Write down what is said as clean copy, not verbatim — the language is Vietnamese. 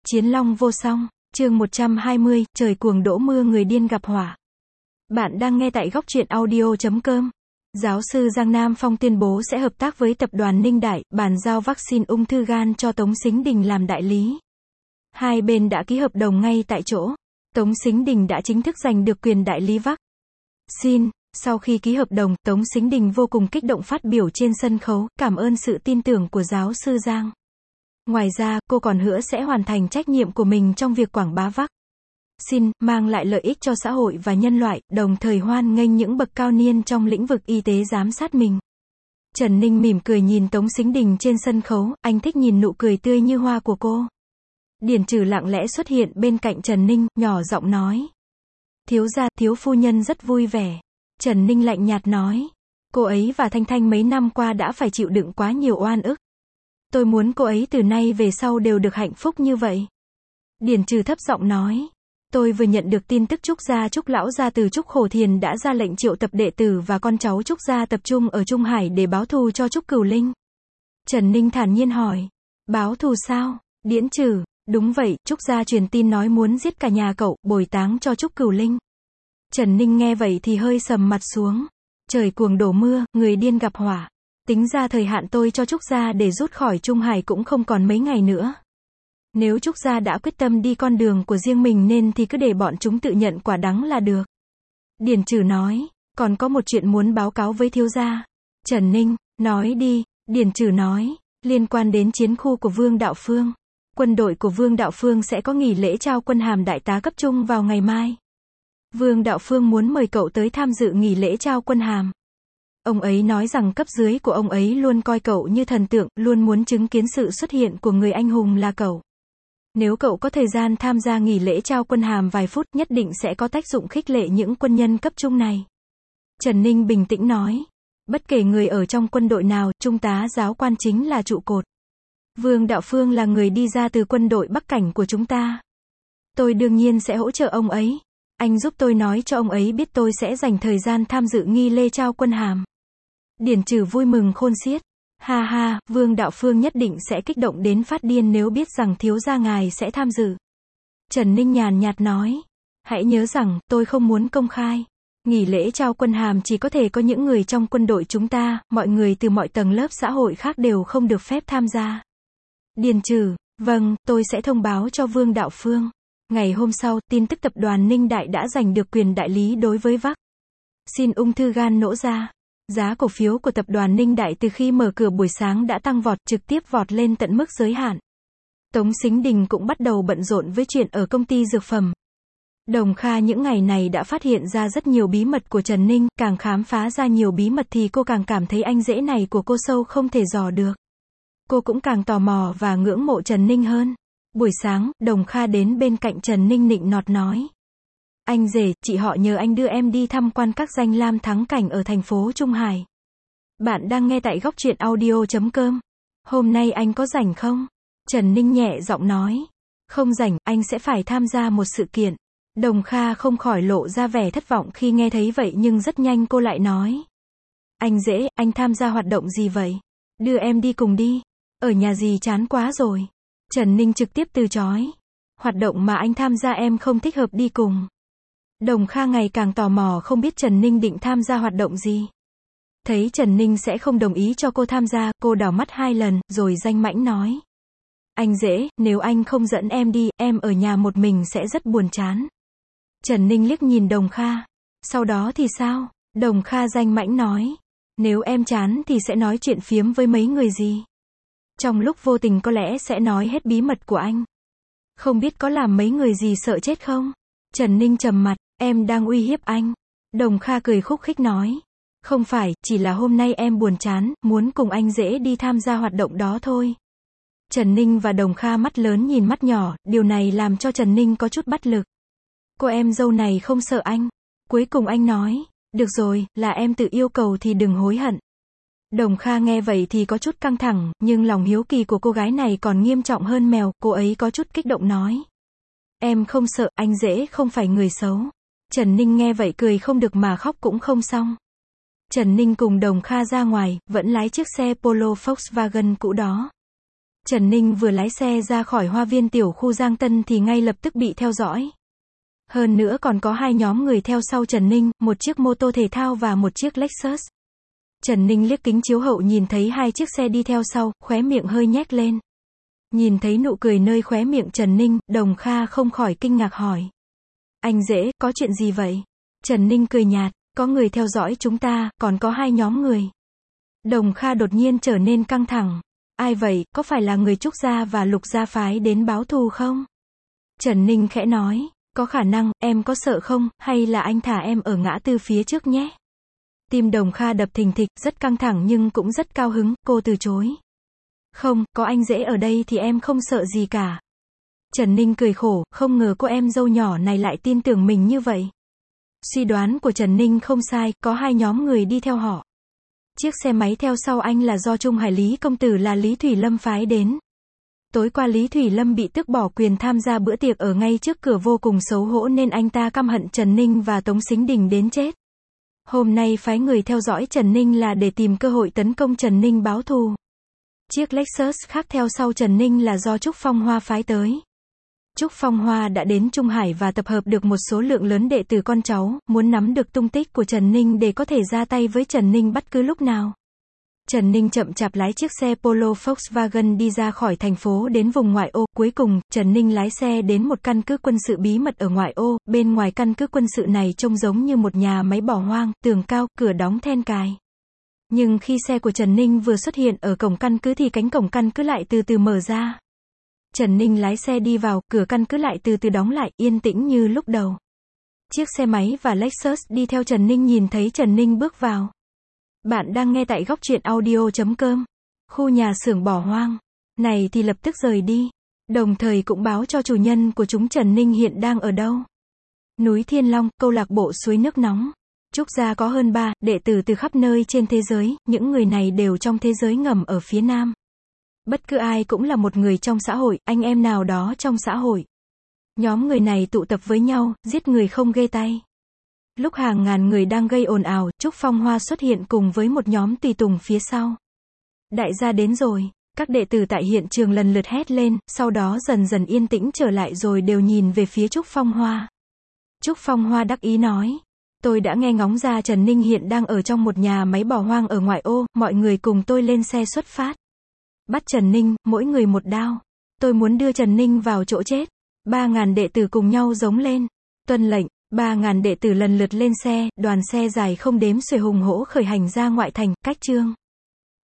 Chiến long vô song, chương 120, trời cuồng đổ mưa người điên gặp hỏa. Bạn đang nghe tại góc truyện audio.com. Giáo sư Giang Nam Phong tuyên bố sẽ hợp tác với tập đoàn Ninh Đại, bàn giao vaccine ung thư gan cho Tống Sính Đình làm đại lý. Hai bên đã ký hợp đồng ngay tại chỗ. Tống Sính Đình đã chính thức giành được quyền đại lý vaccine. Sau khi ký hợp đồng, Tống Sính Đình vô cùng kích động phát biểu trên sân khấu, cảm ơn sự tin tưởng của giáo sư Giang. Ngoài ra, cô còn hứa sẽ hoàn thành trách nhiệm của mình trong việc quảng bá vaccine, mang lại lợi ích cho xã hội và nhân loại, đồng thời hoan nghênh những bậc cao niên trong lĩnh vực y tế giám sát mình. Trần Ninh mỉm cười nhìn Tống Sính Đình trên sân khấu, anh thích nhìn nụ cười tươi như hoa của cô. Điền Trừ lặng lẽ xuất hiện bên cạnh Trần Ninh, nhỏ giọng nói. Thiếu gia, thiếu phu nhân rất vui vẻ. Trần Ninh lạnh nhạt nói. Cô ấy và Thanh Thanh mấy năm qua đã phải chịu đựng quá nhiều oan ức. Tôi muốn cô ấy từ nay về sau đều được hạnh phúc như vậy. Điền Trừ thấp giọng nói. Tôi vừa nhận được tin tức Trúc gia Trúc lão gia từ Trúc Khổ Thiền đã ra lệnh triệu tập đệ tử và con cháu Trúc gia tập trung ở Trung Hải để báo thù cho Trúc Cửu Linh. Trần Ninh thản nhiên hỏi. Báo thù sao? Điền Trừ. Đúng vậy, Trúc gia truyền tin nói muốn giết cả nhà cậu, bồi táng cho Trúc Cửu Linh. Trần Ninh nghe vậy thì hơi sầm mặt xuống. Trời cuồng đổ mưa, người điên gặp hỏa. Tính ra thời hạn tôi cho Trúc gia để rút khỏi Trung Hải cũng không còn mấy ngày nữa. Nếu Trúc gia đã quyết tâm đi con đường của riêng mình nên thì cứ để bọn chúng tự nhận quả đắng là được. Điền Trừ nói, còn có một chuyện muốn báo cáo với thiếu gia. Trần Ninh, nói đi. Điền Trừ nói, liên quan đến chiến khu của Vương Đạo Phương. Quân đội của Vương Đạo Phương sẽ có nghỉ lễ trao quân hàm đại tá cấp trung vào ngày mai. Vương Đạo Phương muốn mời cậu tới tham dự nghỉ lễ trao quân hàm. Ông ấy nói rằng cấp dưới của ông ấy luôn coi cậu như thần tượng, luôn muốn chứng kiến sự xuất hiện của người anh hùng là cậu. Nếu cậu có thời gian tham gia nghỉ lễ trao quân hàm vài phút, nhất định sẽ có tác dụng khích lệ những quân nhân cấp trung này. Trần Ninh bình tĩnh nói. Bất kể người ở trong quân đội nào, trung tá giáo quan chính là trụ cột. Vương Đạo Phương là người đi ra từ quân đội Bắc Cảnh của chúng ta. Tôi đương nhiên sẽ hỗ trợ ông ấy. Anh giúp tôi nói cho ông ấy biết tôi sẽ dành thời gian tham dự nghi lễ trao quân hàm. Điền Trừ vui mừng khôn xiết. Ha ha, Vương Đạo Phương nhất định sẽ kích động đến phát điên nếu biết rằng thiếu gia ngài sẽ tham dự. Trần Ninh nhàn nhạt nói. Hãy nhớ rằng, tôi không muốn công khai. Nghỉ lễ trao quân hàm chỉ có thể có những người trong quân đội chúng ta, mọi người từ mọi tầng lớp xã hội khác đều không được phép tham gia. Điền Trừ, vâng, tôi sẽ thông báo cho Vương Đạo Phương. Ngày hôm sau, tin tức tập đoàn Ninh Đại đã giành được quyền đại lý đối với vaccine ung thư gan nổ ra. Giá cổ phiếu của tập đoàn Ninh Đại từ khi mở cửa buổi sáng đã tăng vọt, trực tiếp vọt lên tận mức giới hạn. Tống Sính Đình cũng bắt đầu bận rộn với chuyện ở công ty dược phẩm. Đồng Kha những ngày này đã phát hiện ra rất nhiều bí mật của Trần Ninh, càng khám phá ra nhiều bí mật thì cô càng cảm thấy anh rể này của cô sâu không thể dò được. Cô cũng càng tò mò và ngưỡng mộ Trần Ninh hơn. Buổi sáng, Đồng Kha đến bên cạnh Trần Ninh nịnh nọt nói. Anh rể, chị họ nhờ anh đưa em đi tham quan các danh lam thắng cảnh ở thành phố Trung Hải. Bạn đang nghe tại góc truyện audio.com. Hôm nay anh có rảnh không? Trần Ninh nhẹ giọng nói. Không rảnh, anh sẽ phải tham gia một sự kiện. Đồng Kha không khỏi lộ ra vẻ thất vọng khi nghe thấy vậy nhưng rất nhanh cô lại nói. Anh rể, anh tham gia hoạt động gì vậy? Đưa em đi cùng đi. Ở nhà gì chán quá rồi. Trần Ninh trực tiếp từ chối. Hoạt động mà anh tham gia em không thích hợp đi cùng. Đồng Kha ngày càng tò mò không biết Trần Ninh định tham gia hoạt động gì. Thấy Trần Ninh sẽ không đồng ý cho cô tham gia, cô đảo mắt 2 lần, rồi danh mãnh nói. Anh rể, nếu anh không dẫn em đi, em ở nhà một mình sẽ rất buồn chán. Trần Ninh liếc nhìn Đồng Kha. Sau đó thì sao? Đồng Kha danh mãnh nói. Nếu em chán thì sẽ nói chuyện phiếm với mấy người gì? Trong lúc vô tình có lẽ sẽ nói hết bí mật của anh. Không biết có làm mấy người gì sợ chết không? Trần Ninh trầm mặt, em đang uy hiếp anh. Đồng Kha cười khúc khích nói. Không phải, chỉ là hôm nay em buồn chán, muốn cùng anh rể đi tham gia hoạt động đó thôi. Trần Ninh và Đồng Kha mắt lớn nhìn mắt nhỏ, điều này làm cho Trần Ninh có chút bất lực. Cô em dâu này không sợ anh. Cuối cùng anh nói, được rồi, là em tự yêu cầu thì đừng hối hận. Đồng Kha nghe vậy thì có chút căng thẳng, nhưng lòng hiếu kỳ của cô gái này còn nghiêm trọng hơn mèo, cô ấy có chút kích động nói. Em không sợ, anh rể không phải người xấu. Trần Ninh nghe vậy cười không được mà khóc cũng không xong. Trần Ninh cùng Đồng Kha ra ngoài, vẫn lái chiếc xe Polo Volkswagen cũ đó. Trần Ninh vừa lái xe ra khỏi hoa viên tiểu khu Giang Tân thì ngay lập tức bị theo dõi. Hơn nữa còn có hai nhóm người theo sau Trần Ninh, một chiếc mô tô thể thao và một chiếc Lexus. Trần Ninh liếc kính chiếu hậu nhìn thấy hai chiếc xe đi theo sau, khóe miệng hơi nhếch lên. Nhìn thấy nụ cười nơi khóe miệng Trần Ninh, Đồng Kha không khỏi kinh ngạc hỏi. Anh Dễ, có chuyện gì vậy? Trần Ninh cười nhạt, có người theo dõi chúng ta, còn có hai nhóm người. Đồng Kha đột nhiên trở nên căng thẳng. Ai vậy, có phải là người Trúc Gia và Lục Gia phái đến báo thù không? Trần Ninh khẽ nói, có khả năng, em có sợ không, hay là anh thả em ở ngã tư phía trước nhé? Tim Đồng Kha đập thình thịch, rất căng thẳng nhưng cũng rất cao hứng, cô từ chối. Không, có anh Dễ ở đây thì em không sợ gì cả. Trần Ninh cười khổ, không ngờ cô em dâu nhỏ này lại tin tưởng mình như vậy. Suy đoán của Trần Ninh không sai, có hai nhóm người đi theo họ. Chiếc xe máy theo sau anh là do Trung Hải Lý công tử là Lý Thủy Lâm phái đến. Tối qua Lý Thủy Lâm bị tước bỏ quyền tham gia bữa tiệc ở ngay trước cửa vô cùng xấu hổ nên anh ta căm hận Trần Ninh và Tống Sính Đình đến chết. Hôm nay phái người theo dõi Trần Ninh là để tìm cơ hội tấn công Trần Ninh báo thù. Chiếc Lexus khác theo sau Trần Ninh là do Trúc Phong Hoa phái tới. Trúc Phong Hoa đã đến Trung Hải và tập hợp được một số lượng lớn đệ tử con cháu, muốn nắm được tung tích của Trần Ninh để có thể ra tay với Trần Ninh bất cứ lúc nào. Trần Ninh chậm chạp lái chiếc xe Polo Volkswagen đi ra khỏi thành phố đến vùng ngoại ô. Cuối cùng, Trần Ninh lái xe đến một căn cứ quân sự bí mật ở ngoại ô. Bên ngoài căn cứ quân sự này trông giống như một nhà máy bỏ hoang, tường cao, cửa đóng then cài. Nhưng khi xe của Trần Ninh vừa xuất hiện ở cổng căn cứ thì cánh cổng căn cứ lại từ từ mở ra. Trần Ninh lái xe đi vào, cửa căn cứ lại từ từ đóng lại, yên tĩnh như lúc đầu. Chiếc xe máy và Lexus đi theo Trần Ninh nhìn thấy Trần Ninh bước vào. Bạn đang nghe tại góc truyện audio.com. Khu nhà xưởng bỏ hoang này thì lập tức rời đi. Đồng thời cũng báo cho chủ nhân của chúng Trần Ninh hiện đang ở đâu. Núi Thiên Long, câu lạc bộ suối nước nóng. Trúc Gia có hơn 3 đệ tử từ khắp nơi trên thế giới, những người này đều trong thế giới ngầm ở phía Nam. Bất cứ ai cũng là một người trong xã hội, anh em nào đó trong xã hội. Nhóm người này tụ tập với nhau, giết người không ghê tay. Lúc hàng ngàn người đang gây ồn ào, Trúc Phong Hoa xuất hiện cùng với một nhóm tùy tùng phía sau. Đại gia đến rồi, các đệ tử tại hiện trường lần lượt hét lên, sau đó dần dần yên tĩnh trở lại rồi đều nhìn về phía Trúc Phong Hoa. Trúc Phong Hoa đắc ý nói, tôi đã nghe ngóng ra Trần Ninh hiện đang ở trong một nhà máy bỏ hoang ở ngoại ô, mọi người cùng tôi lên xe xuất phát. Bắt Trần Ninh, mỗi người một đao. Tôi muốn đưa Trần Ninh vào chỗ chết. 3.000 đệ tử cùng nhau giống lên. Tuân lệnh, 3.000 đệ tử lần lượt lên xe, đoàn xe dài không đếm xuể hùng hổ khởi hành ra ngoại thành, cách Trương